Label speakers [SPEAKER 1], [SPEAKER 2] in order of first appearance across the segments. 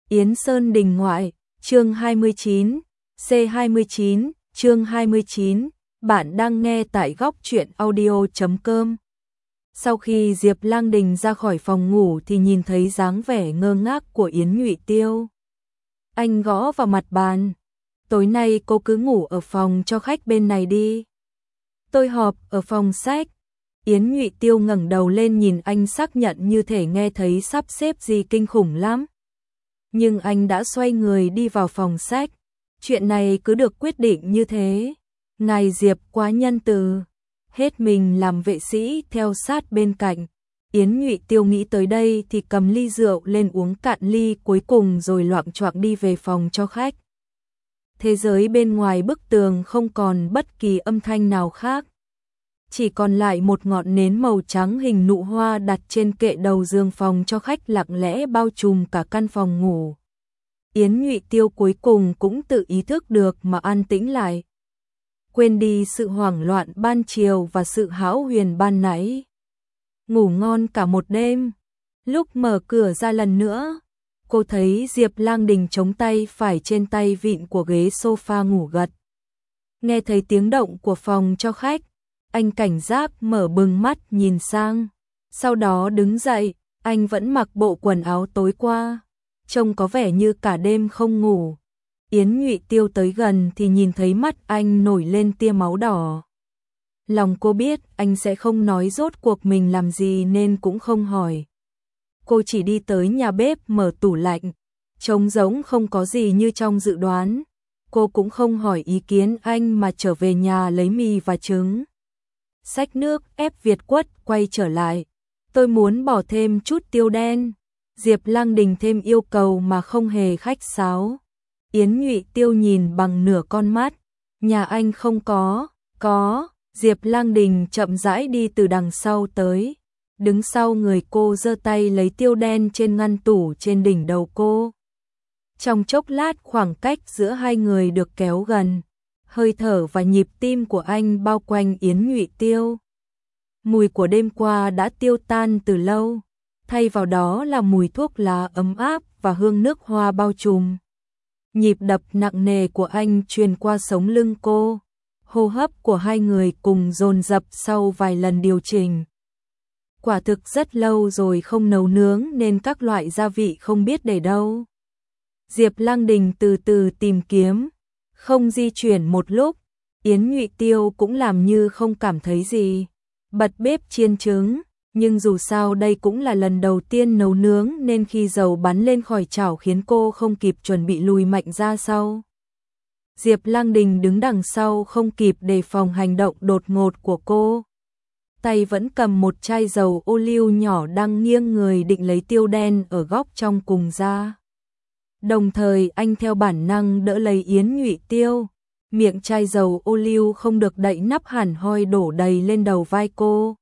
[SPEAKER 1] Yến Sơn Đình Ngoại, chương 29, C29, chương 29, bạn đang nghe tại góc truyện audio.com. Sau khi Diệp Lang Đình ra khỏi phòng ngủ thì nhìn thấy dáng vẻ ngơ ngác của Yến Nhụy Tiêu. Anh gõ vào mặt bàn. Tối nay cô cứ ngủ ở phòng cho khách bên này đi. Tôi họp ở phòng sách. Yến Nhụy Tiêu ngẩng đầu lên nhìn anh, xác nhận như thể nghe thấy sắp xếp gì kinh khủng lắm. Nhưng anh đã xoay người đi vào phòng sách. Chuyện này cứ được quyết định như thế. Ngài Diệp quá nhân từ. Hết mình làm vệ sĩ theo sát bên cạnh. Yến Nhụy Tiêu nghĩ tới đây thì cầm ly rượu lên uống cạn ly cuối cùng rồi loạng choạng đi về phòng cho khách. Thế giới bên ngoài bức tường không còn bất kỳ âm thanh nào khác. Chỉ còn lại một ngọn nến màu trắng hình nụ hoa đặt trên kệ đầu giường phòng cho khách lặng lẽ bao trùm cả căn phòng ngủ. Yến Nhụy Tiêu cuối cùng cũng tự ý thức được mà an tĩnh lại. Quên đi sự hoảng loạn ban chiều và sự hão huyền ban nãy. Ngủ ngon cả một đêm. Lúc mở cửa ra lần nữa, cô thấy Diệp Lang Đình chống tay phải trên tay vịn của ghế sofa ngủ gật. Nghe thấy tiếng động của phòng cho khách, anh cảnh giác mở bừng mắt nhìn sang. Sau đó đứng dậy, anh vẫn mặc bộ quần áo tối qua, trông có vẻ như cả đêm không ngủ. Yến Nhụy Tiêu tới gần thì nhìn thấy mắt anh nổi lên tia máu đỏ. Lòng cô biết anh sẽ không nói rốt cuộc mình làm gì nên cũng không hỏi. Cô chỉ đi tới nhà bếp mở tủ lạnh, trông giống không có gì như trong dự đoán. Cô cũng không hỏi ý kiến anh mà trở về nhà lấy mì và trứng. Xách nước ép Việt quất quay trở lại. Tôi muốn bỏ thêm chút tiêu đen. Diệp Lang Đình thêm yêu cầu mà không hề khách sáo. Yến Nhụy Tiêu nhìn bằng nửa con mắt. Nhà anh không có. Có. Diệp Lang Đình chậm rãi đi từ đằng sau tới. Đứng sau người cô giơ tay lấy tiêu đen trên ngăn tủ trên đỉnh đầu cô. Trong chốc lát khoảng cách giữa hai người được kéo gần. Hơi thở và nhịp tim của anh bao quanh Yến Nhụy Tiêu. Mùi của đêm qua đã tiêu tan từ lâu, thay vào đó là mùi thuốc lá ấm áp và hương nước hoa bao trùm. Nhịp đập nặng nề của anh truyền qua sống lưng cô, hô hấp của hai người cùng dồn dập sau vài lần điều chỉnh. Quả thực rất lâu rồi không nấu nướng nên các loại gia vị không biết để đâu. Diệp Lang Đình từ từ tìm kiếm, không di chuyển một lúc, Yến Nhụy Tiêu cũng làm như không cảm thấy gì. Bật bếp chiên trứng, nhưng dù sao đây cũng là lần đầu tiên nấu nướng nên khi dầu bắn lên khỏi chảo khiến cô không kịp chuẩn bị lùi mạnh ra sau. Diệp Lang Đình đứng đằng sau không kịp đề phòng hành động đột ngột của cô. Tay vẫn cầm một chai dầu ô liu nhỏ đang nghiêng người định lấy tiêu đen ở góc trong cùng ra. Đồng thời anh theo bản năng đỡ lấy Yến Nhụy Tiêu. Miệng chai dầu ô liu không được đậy nắp hẳn hoi đổ đầy lên đầu vai cô.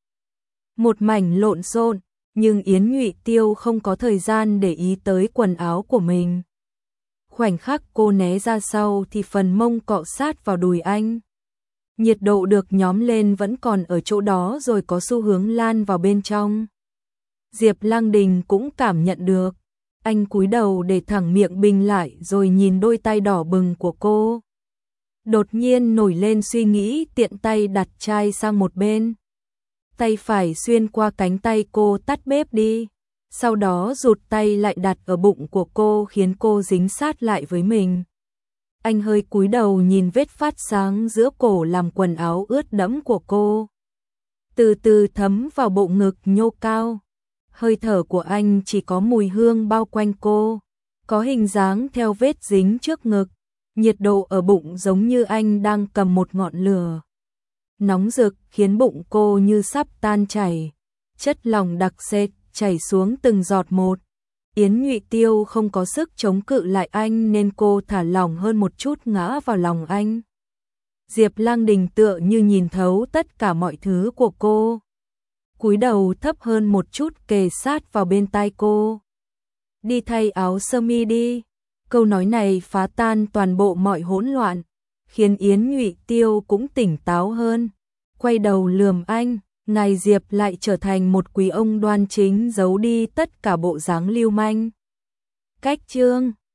[SPEAKER 1] Một mảnh lộn xộn, nhưng Yến Nhụy Tiêu không có thời gian để ý tới quần áo của mình. Khoảnh khắc cô né ra sau thì phần mông cọ sát vào đùi anh. Nhiệt độ được nhóm lên vẫn còn ở chỗ đó rồi có xu hướng lan vào bên trong. Diệp Lang Đình cũng cảm nhận được. Anh cúi đầu để thẳng miệng bình lại rồi nhìn đôi tay đỏ bừng của cô. Đột nhiên nổi lên suy nghĩ tiện tay đặt chai sang một bên. Tay phải xuyên qua cánh tay cô tắt bếp đi. Sau đó rụt tay lại đặt ở bụng của cô khiến cô dính sát lại với mình. Anh hơi cúi đầu nhìn vết phát sáng giữa cổ làm quần áo ướt đẫm của cô. Từ từ thấm vào bộ ngực nhô cao. Hơi thở của anh chỉ có mùi hương bao quanh cô. Có hình dáng theo vết dính trước ngực. Nhiệt độ ở bụng giống như anh đang cầm một ngọn lửa. Nóng rực khiến bụng cô như sắp tan chảy. Chất lỏng đặc sệt chảy xuống từng giọt một. Yến Nhụy Tiêu không có sức chống cự lại anh nên cô thả lỏng hơn một chút ngã vào lòng anh. Diệp Lang Đình tựa như nhìn thấu tất cả mọi thứ của cô. Cúi đầu thấp hơn một chút kề sát vào bên tai cô. Đi thay áo sơ mi đi. Câu nói này phá tan toàn bộ mọi hỗn loạn, khiến Yến Nhụy Tiêu cũng tỉnh táo hơn. Quay đầu lườm anh, ngài Diệp lại trở thành một quý ông đoan chính giấu đi tất cả bộ dáng lưu manh. Cách chương